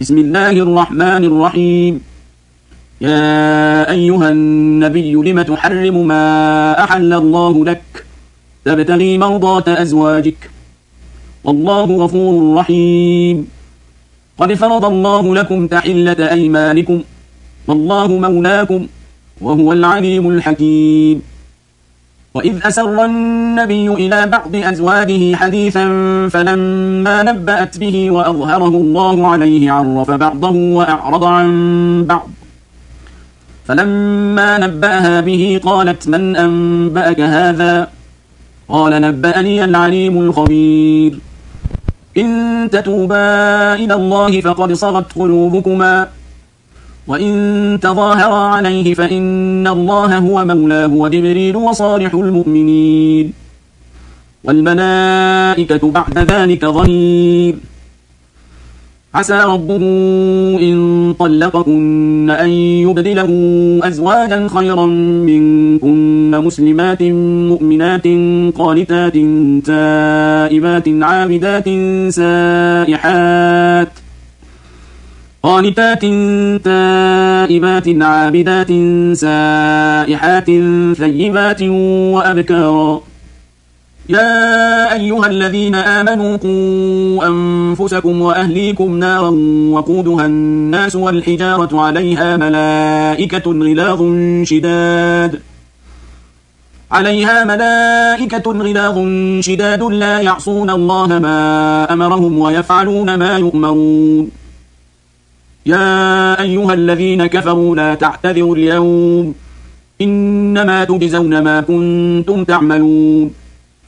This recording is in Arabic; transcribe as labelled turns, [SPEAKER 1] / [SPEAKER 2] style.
[SPEAKER 1] بسم الله الرحمن الرحيم. يا أيها النبي لم تحرم ما أحل الله لك تبتغي مرضات أزواجك والله غفور رحيم. قد فرض الله لكم تحلة أيمانكم والله مولاكم وهو العليم الحكيم. وإذ أسر النبي إلى بعض أزواجه حديثا فلما نبأت به وأظهره الله عليه عرف بعضه وأعرض عن بعض، فلما نبأها به قالت من أنبأك هذا؟ قال نبأني العليم الخبير. إن تتوبا إلى الله فقد صغت قلوبكما وإن تظاهرا عليه فإن الله هو مولاه وجبريل وصالح المؤمنين والملائكة بعد ذلك ظهير. عسى ربه إن طلقكن أن يبدله أزواجا خيرا منكن مسلمات مؤمنات قانتات تائبات عابدات سائحات ثيبات وأبكارا. يا أيها الذين آمنوا قوا أنفسكم وأهليكم نارا وقودها الناس والحجارة عليها ملائكة غلاظ شداد لا يعصون الله ما أمرهم ويفعلون ما يؤمرون. يا أيها الذين كفروا لا تعتذروا اليوم إنما تجزون ما كنتم تعملون.